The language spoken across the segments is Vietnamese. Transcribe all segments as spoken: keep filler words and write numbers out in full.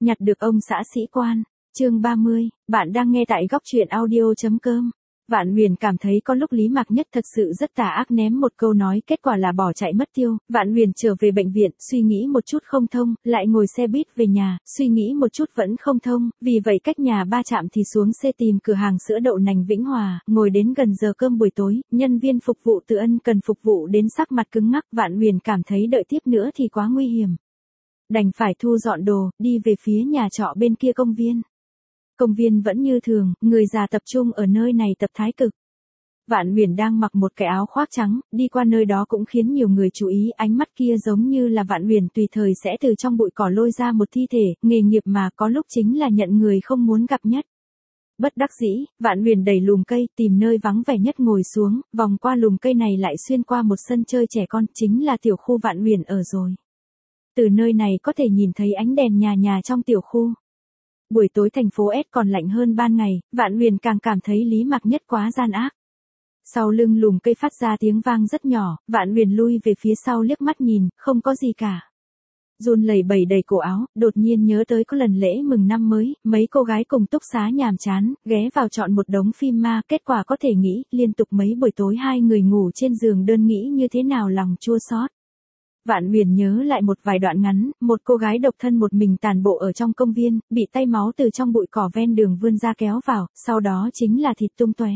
nhặt được ông xã sĩ quan. Chương ba mươi, bạn đang nghe tại góc truyện audio chấm com. Vạn Huyền cảm thấy có lúc Lý Mạc Nhất thật sự rất tà ác, ném một câu nói kết quả là bỏ chạy mất tiêu. Vạn Huyền trở về bệnh viện, suy nghĩ một chút không thông, lại ngồi xe buýt về nhà, suy nghĩ một chút vẫn không thông, vì vậy cách nhà ba trạm thì xuống xe tìm cửa hàng sữa đậu nành Vĩnh Hòa, ngồi đến gần giờ cơm buổi tối, nhân viên phục vụ từ ân cần phục vụ đến sắc mặt cứng ngắc. Vạn Huyền cảm thấy đợi tiếp nữa thì quá nguy hiểm. Đành phải thu dọn đồ, đi về phía nhà trọ bên kia công viên. Công viên vẫn như thường, người già tập trung ở nơi này tập thái cực. Vạn Huyền đang mặc một cái áo khoác trắng, đi qua nơi đó cũng khiến nhiều người chú ý, ánh mắt kia giống như là Vạn Huyền tùy thời sẽ từ trong bụi cỏ lôi ra một thi thể, nghề nghiệp mà có lúc chính là nhận người không muốn gặp nhất. Bất đắc dĩ, Vạn Huyền đẩy lùm cây, tìm nơi vắng vẻ nhất ngồi xuống, vòng qua lùm cây này lại xuyên qua một sân chơi trẻ con, chính là tiểu khu Vạn Huyền ở rồi. Từ nơi này có thể nhìn thấy ánh đèn nhà nhà trong tiểu khu. Buổi tối thành phố S còn lạnh hơn ban ngày, Vạn Huyền càng cảm thấy Lý Mạc Nhất quá gian ác. Sau lưng lùm cây phát ra tiếng vang rất nhỏ, Vạn Huyền lui về phía sau liếc mắt nhìn, không có gì cả. Run lẩy bẩy đầy cổ áo, đột nhiên nhớ tới có lần lễ mừng năm mới, mấy cô gái cùng túc xá nhàm chán, ghé vào chọn một đống phim ma, kết quả có thể nghĩ, liên tục mấy buổi tối hai người ngủ trên giường đơn nghĩ như thế nào lòng chua xót. Vạn Huyền nhớ lại một vài đoạn ngắn, một cô gái độc thân một mình tàn bộ ở trong công viên, bị tay máu từ trong bụi cỏ ven đường vươn ra kéo vào, sau đó chính là thịt tung tóe.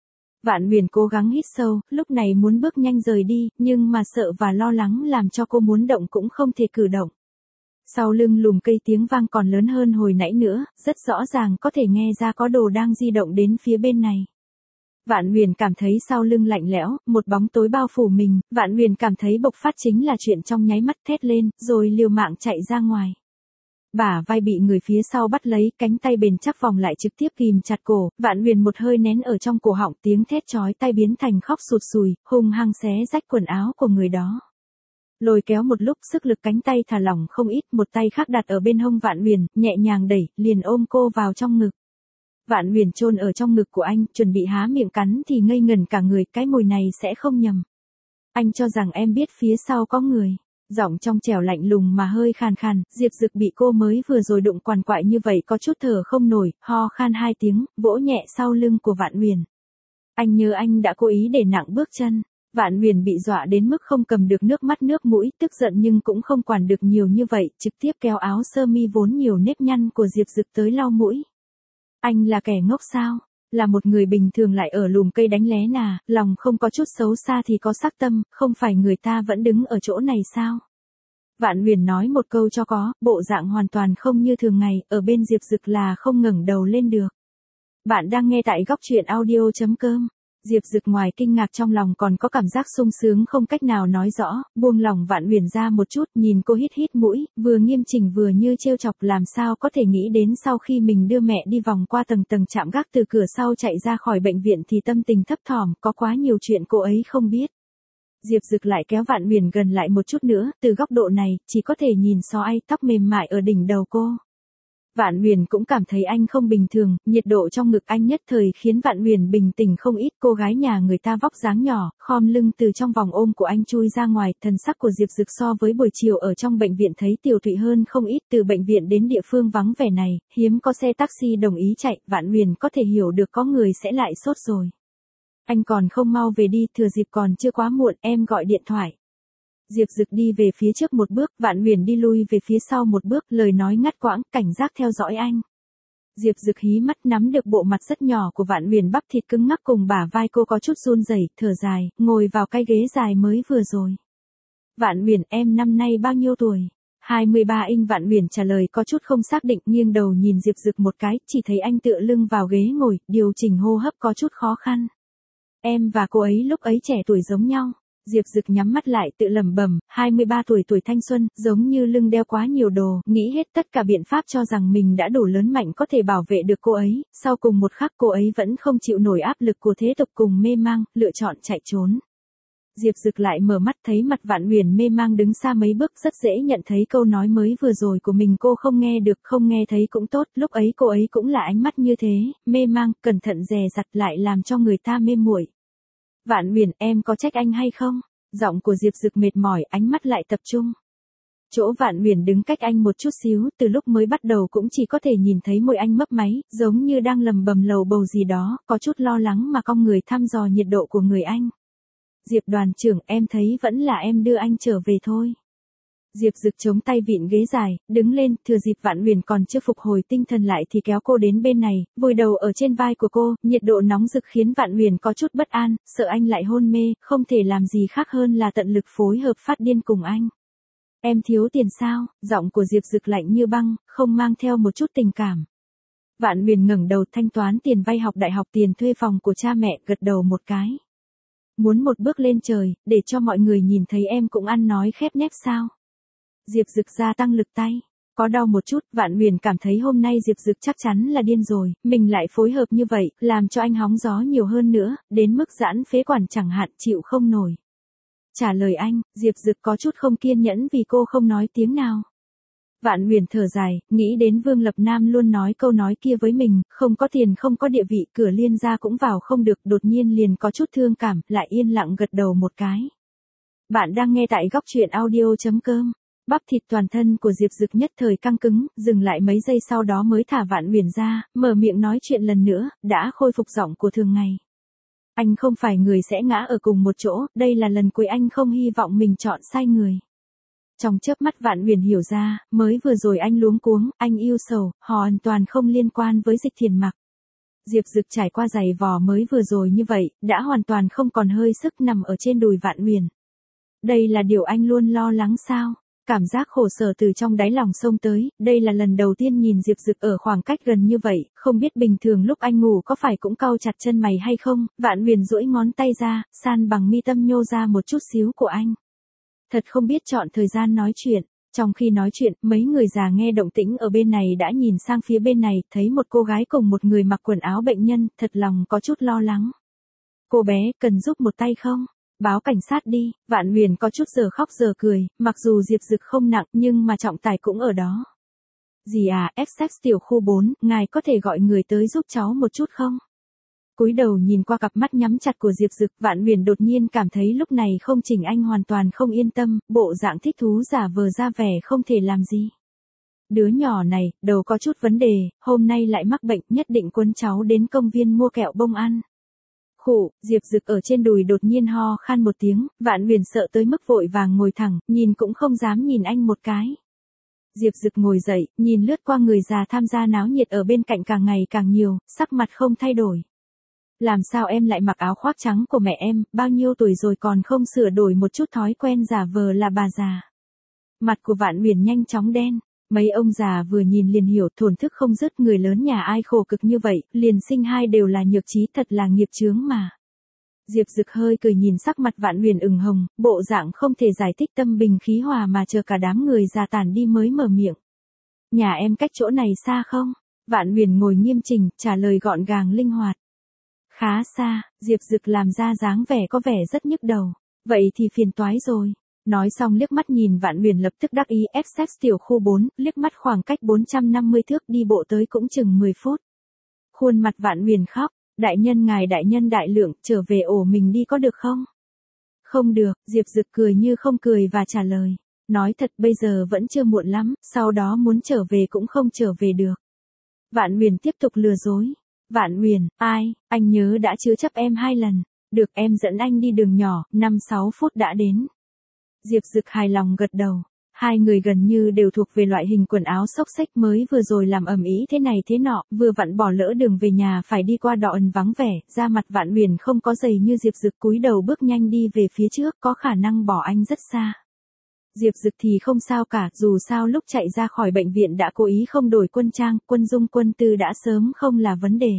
Vạn Huyền cố gắng hít sâu, lúc này muốn bước nhanh rời đi, nhưng mà sợ và lo lắng làm cho cô muốn động cũng không thể cử động. Sau lưng lùm cây tiếng vang còn lớn hơn hồi nãy nữa, rất rõ ràng có thể nghe ra có đồ đang di động đến phía bên này. Vạn Huyền cảm thấy sau lưng lạnh lẽo, một bóng tối bao phủ mình, Vạn Huyền cảm thấy bộc phát chính là chuyện trong nháy mắt, thét lên, rồi liều mạng chạy ra ngoài. Bả vai bị người phía sau bắt lấy, cánh tay bền chắc vòng lại trực tiếp kìm chặt cổ, Vạn Huyền một hơi nén ở trong cổ họng, tiếng thét chói tai biến thành khóc sụt sùi, hung hăng xé rách quần áo của người đó. Lôi kéo một lúc, sức lực cánh tay thả lỏng không ít, một tay khác đặt ở bên hông Vạn Huyền, nhẹ nhàng đẩy, liền ôm cô vào trong ngực. Vạn Huyền chôn ở trong ngực của anh, chuẩn bị há miệng cắn thì ngây ngẩn cả người, cái mùi này sẽ không nhầm. Anh cho rằng em biết phía sau có người. Giọng trong trẻo lạnh lùng mà hơi khàn khàn, Diệp Dực bị cô mới vừa rồi đụng quằn quại như vậy có chút thở không nổi, ho khan hai tiếng, vỗ nhẹ sau lưng của Vạn Huyền. Anh nhớ anh đã cố ý để nặng bước chân. Vạn Huyền bị dọa đến mức không cầm được nước mắt nước mũi, tức giận nhưng cũng không quản được nhiều như vậy, trực tiếp kéo áo sơ mi vốn nhiều nếp nhăn của Diệp Dực tới lau mũi. Anh là kẻ ngốc sao? Là một người bình thường lại ở lùm cây đánh lé nà, lòng không có chút xấu xa thì có sắc tâm, không phải người ta vẫn đứng ở chỗ này sao? Vạn Huyền nói một câu cho có, bộ dạng hoàn toàn không như thường ngày, ở bên Diệp Dực là không ngẩng đầu lên được. Bạn đang nghe tại góc truyện audio chấm com. Diệp Dực ngoài kinh ngạc trong lòng còn có cảm giác sung sướng không cách nào nói rõ, buông lòng Vạn Huyền ra một chút, nhìn cô hít hít mũi, vừa nghiêm chỉnh vừa như trêu chọc, làm sao có thể nghĩ đến sau khi mình đưa mẹ đi vòng qua tầng tầng trạm gác từ cửa sau chạy ra khỏi bệnh viện thì tâm tình thấp thỏm, có quá nhiều chuyện cô ấy không biết. Diệp Dực lại kéo Vạn Huyền gần lại một chút nữa, từ góc độ này, chỉ có thể nhìn soi tóc mềm mại ở đỉnh đầu cô. Vạn Huyền cũng cảm thấy anh không bình thường, nhiệt độ trong ngực anh nhất thời khiến Vạn Huyền bình tĩnh không ít, cô gái nhà người ta vóc dáng nhỏ, khom lưng từ trong vòng ôm của anh chui ra ngoài, thần sắc của Diệp Dực so với buổi chiều ở trong bệnh viện thấy tiều tụy hơn không ít, từ bệnh viện đến địa phương vắng vẻ này, hiếm có xe taxi đồng ý chạy, Vạn Huyền có thể hiểu được có người sẽ lại sốt rồi. Anh còn không mau về đi, thừa dịp còn chưa quá muộn, em gọi điện thoại. Diệp Dực đi về phía trước một bước, Vạn Huyền đi lui về phía sau một bước, lời nói ngắt quãng, cảnh giác theo dõi anh. Diệp Dực hí mắt nắm được bộ mặt rất nhỏ của Vạn Huyền, bắp thịt cứng ngắc cùng bả vai cô có chút run rẩy, thở dài, ngồi vào cái ghế dài mới vừa rồi. Vạn Huyền, em năm nay bao nhiêu tuổi? hai mươi ba Inch. Vạn Huyền trả lời có chút không xác định, nghiêng đầu nhìn Diệp Dực một cái, chỉ thấy anh tựa lưng vào ghế ngồi, điều chỉnh hô hấp có chút khó khăn. Em và cô ấy lúc ấy trẻ tuổi giống nhau. Diệp Dực nhắm mắt lại tự lẩm bẩm, hai mươi ba tuổi tuổi thanh xuân, giống như lưng đeo quá nhiều đồ, nghĩ hết tất cả biện pháp cho rằng mình đã đủ lớn mạnh có thể bảo vệ được cô ấy, sau cùng một khắc cô ấy vẫn không chịu nổi áp lực của thế tục cùng mê mang, lựa chọn chạy trốn. Diệp Dực lại mở mắt thấy mặt Vạn Huyền mê mang đứng xa mấy bước, rất dễ nhận thấy câu nói mới vừa rồi của mình cô không nghe được, không nghe thấy cũng tốt, lúc ấy cô ấy cũng là ánh mắt như thế, mê mang, cẩn thận dè dặt lại làm cho người ta mê muội. Vạn Huyền, em có trách anh hay không? Giọng của Diệp Dực mệt mỏi, ánh mắt lại tập trung. Chỗ Vạn Huyền đứng cách anh một chút xíu, từ lúc mới bắt đầu cũng chỉ có thể nhìn thấy môi anh mấp máy, giống như đang lầm bầm lầu bầu gì đó, có chút lo lắng mà cong người thăm dò nhiệt độ của người anh. Diệp đoàn trưởng, em thấy vẫn là em đưa anh trở về thôi. Diệp Dực chống tay vịn ghế dài, đứng lên, thừa dịp Vạn Huyền còn chưa phục hồi tinh thần lại thì kéo cô đến bên này, vùi đầu ở trên vai của cô, nhiệt độ nóng rực khiến Vạn Huyền có chút bất an, sợ anh lại hôn mê, không thể làm gì khác hơn là tận lực phối hợp phát điên cùng anh. Em thiếu tiền sao? Giọng của Diệp Dực lạnh như băng, không mang theo một chút tình cảm. Vạn Huyền ngẩng đầu thanh toán tiền vay học đại học, tiền thuê phòng của cha mẹ, gật đầu một cái. Muốn một bước lên trời, để cho mọi người nhìn thấy em cũng ăn nói khép nép sao? Diệp Dực gia tăng lực tay. Có đau một chút, Vạn Huyền cảm thấy hôm nay Diệp Dực chắc chắn là điên rồi, mình lại phối hợp như vậy, làm cho anh hóng gió nhiều hơn nữa, đến mức giãn phế quản chẳng hạn, chịu không nổi. Trả lời anh, Diệp Dực có chút không kiên nhẫn vì cô không nói tiếng nào. Vạn Huyền thở dài, nghĩ đến Vương Lập Nam luôn nói câu nói kia với mình, không có tiền không có địa vị, cửa Liên gia cũng vào không được, đột nhiên liền có chút thương cảm, lại yên lặng gật đầu một cái. Bạn đang nghe tại góc truyện audio chấm com. Bắp thịt toàn thân của Diệp Dực nhất thời căng cứng, dừng lại mấy giây sau đó mới thả Vạn Huyền ra, mở miệng nói chuyện lần nữa, đã khôi phục giọng của thường ngày. Anh không phải người sẽ ngã ở cùng một chỗ, đây là lần cuối anh không hy vọng mình chọn sai người. Trong chớp mắt Vạn Huyền hiểu ra, mới vừa rồi anh luống cuống, anh yêu sầu, hoàn toàn không liên quan với Dịch Thiền Mặc. Diệp Dực trải qua giày vò mới vừa rồi như vậy, đã hoàn toàn không còn hơi sức nằm ở trên đùi Vạn Huyền. Đây là điều anh luôn lo lắng sao? Cảm giác khổ sở từ trong đáy lòng xông tới, đây là lần đầu tiên nhìn Diệp Dực ở khoảng cách gần như vậy, không biết bình thường lúc anh ngủ có phải cũng cau chặt chân mày hay không, Vạn Huyền duỗi ngón tay ra, san bằng mi tâm nhô ra một chút xíu của anh. Thật không biết chọn thời gian nói chuyện, trong khi nói chuyện, mấy người già nghe động tĩnh ở bên này đã nhìn sang phía bên này, thấy một cô gái cùng một người mặc quần áo bệnh nhân, thật lòng có chút lo lắng. Cô bé, cần giúp một tay không? Báo cảnh sát đi, Vạn Huyền có chút giờ khóc giờ cười, mặc dù Diệp Dực không nặng nhưng mà trọng tài cũng ở đó. Dì à, ép ét tiểu khu bốn, ngài có thể gọi người tới giúp cháu một chút không? Cúi đầu nhìn qua cặp mắt nhắm chặt của Diệp Dực, Vạn Huyền đột nhiên cảm thấy lúc này không chỉnh anh hoàn toàn không yên tâm, bộ dạng thích thú giả vờ ra vẻ không thể làm gì. Đứa nhỏ này, đầu có chút vấn đề, hôm nay lại mắc bệnh, nhất định quấn cháu đến công viên mua kẹo bông ăn. Khụ, Diệp Dực ở trên đùi đột nhiên ho khan một tiếng, Vạn Huyền sợ tới mức vội vàng ngồi thẳng, nhìn cũng không dám nhìn anh một cái. Diệp Dực ngồi dậy, nhìn lướt qua người già tham gia náo nhiệt ở bên cạnh càng ngày càng nhiều, sắc mặt không thay đổi. Làm sao em lại mặc áo khoác trắng của mẹ em, bao nhiêu tuổi rồi còn không sửa đổi một chút thói quen giả vờ là bà già. Mặt của Vạn Huyền nhanh chóng đen. Mấy ông già vừa nhìn liền hiểu, thổn thức không dứt, người lớn nhà ai khổ cực như vậy, liền sinh hai đều là nhược trí, thật là nghiệp chướng mà. Diệp Dực hơi cười nhìn sắc mặt Vạn Huyền ửng hồng, bộ dạng không thể giải thích tâm bình khí hòa mà chờ cả đám người già tản đi mới mở miệng. Nhà em cách chỗ này xa không? Vạn Huyền ngồi nghiêm chỉnh, trả lời gọn gàng linh hoạt. Khá xa, Diệp Dực làm ra dáng vẻ có vẻ rất nhức đầu. Vậy thì phiền toái rồi. Nói xong liếc mắt nhìn Vạn Huyền lập tức đắc ý, ép ét tiểu khu bốn, liếc mắt khoảng cách bốn trăm năm mươi thước đi bộ tới cũng chừng mười phút. Khuôn mặt Vạn Huyền khóc, đại nhân ngài đại nhân đại lượng, trở về ổ mình đi có được không? Không được, Diệp Dực cười như không cười và trả lời. Nói thật bây giờ vẫn chưa muộn lắm, sau đó muốn trở về cũng không trở về được. Vạn Huyền tiếp tục lừa dối. Vạn Huyền, ai, anh nhớ đã chứa chấp em hai lần. Được em dẫn anh đi đường nhỏ, năm sáu phút đã đến. Diệp Dực hài lòng gật đầu. Hai người gần như đều thuộc về loại hình quần áo xốc xếch, mới vừa rồi làm ầm ĩ thế này thế nọ, vừa vặn bỏ lỡ đường về nhà phải đi qua đò ẩn vắng vẻ, da mặt Vạn Huyền không có giày như Diệp Dực, cúi đầu bước nhanh đi về phía trước, có khả năng bỏ anh rất xa. Diệp Dực thì không sao cả, dù sao lúc chạy ra khỏi bệnh viện đã cố ý không đổi quân trang, quân dung quân tư đã sớm không là vấn đề.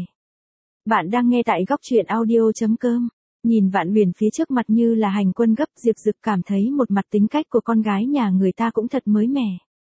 Bạn đang nghe tại góc truyện audio chấm com. Nhìn Vạn Huyền phía trước mặt như là hành quân gấp, Diệp Dực cảm thấy một mặt tính cách của con gái nhà người ta cũng thật mới mẻ.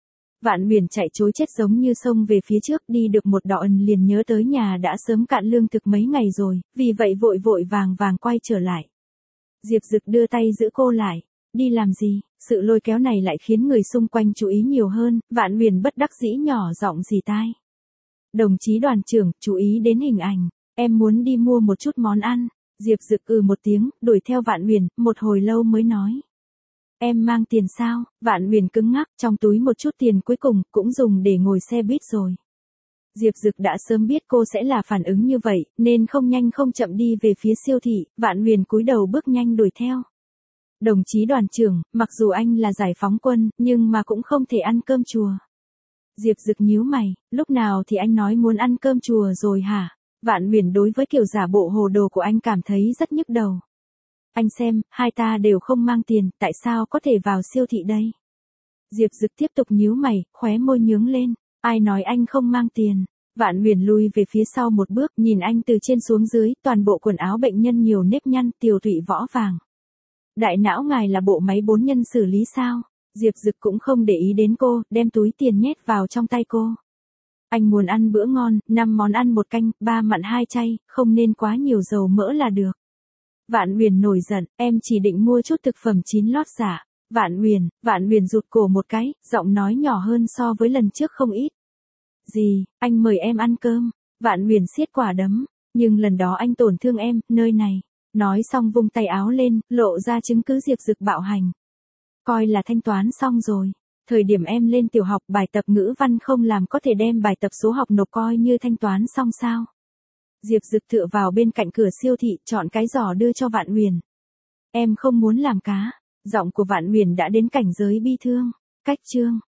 Vạn Huyền chạy trối chết giống như sông về phía trước, đi được một đoạn liền nhớ tới nhà đã sớm cạn lương thực mấy ngày rồi, vì vậy vội vội vàng vàng quay trở lại. Diệp Dực đưa tay giữ cô lại. Đi làm gì? Sự lôi kéo này lại khiến người xung quanh chú ý nhiều hơn, Vạn Huyền bất đắc dĩ nhỏ giọng rì tai. Đồng chí đoàn trưởng, chú ý đến hình ảnh, em muốn đi mua một chút món ăn. Diệp Dực ừ một tiếng, đuổi theo Vạn Huyền, một hồi lâu mới nói. Em mang tiền sao? Vạn Huyền cứng ngắc, trong túi một chút tiền cuối cùng cũng dùng để ngồi xe buýt rồi. Diệp Dực đã sớm biết cô sẽ là phản ứng như vậy, nên không nhanh không chậm đi về phía siêu thị, Vạn Huyền cúi đầu bước nhanh đuổi theo. Đồng chí đoàn trưởng, mặc dù anh là giải phóng quân, nhưng mà cũng không thể ăn cơm chùa. Diệp Dực nhíu mày, lúc nào thì anh nói muốn ăn cơm chùa rồi hả? Vạn Huyền đối với kiểu giả bộ hồ đồ của anh cảm thấy rất nhức đầu. Anh xem, hai ta đều không mang tiền, tại sao có thể vào siêu thị đây? Diệp Dực tiếp tục nhíu mày, khóe môi nhướng lên. Ai nói anh không mang tiền? Vạn Huyền lui về phía sau một bước, nhìn anh từ trên xuống dưới, toàn bộ quần áo bệnh nhân nhiều nếp nhăn, tiều tụy võ vàng. Đại não ngài là bộ máy bốn nhân xử lý sao? Diệp Dực cũng không để ý đến cô, đem túi tiền nhét vào trong tay cô. Anh muốn ăn bữa ngon, năm món ăn một canh, ba mặn hai chay, không nên quá nhiều dầu mỡ là được. Vạn Huyền nổi giận, em chỉ định mua chút thực phẩm chín lót giả. Vạn Huyền, Vạn Huyền rụt cổ một cái, giọng nói nhỏ hơn so với lần trước không ít. Gì, anh mời em ăn cơm. Vạn Huyền siết quả đấm, nhưng lần đó anh tổn thương em, nơi này. Nói xong vung tay áo lên, lộ ra chứng cứ Diệp Dực bạo hành. Coi là thanh toán xong rồi. Thời điểm em lên tiểu học bài tập ngữ văn không làm có thể đem bài tập số học nộp coi như thanh toán xong sao? Diệp Dực tựa vào bên cạnh cửa siêu thị, chọn cái giỏ đưa cho Vạn Huyền. Em không muốn làm cá. Giọng của Vạn Huyền đã đến cảnh giới bi thương. Cách chương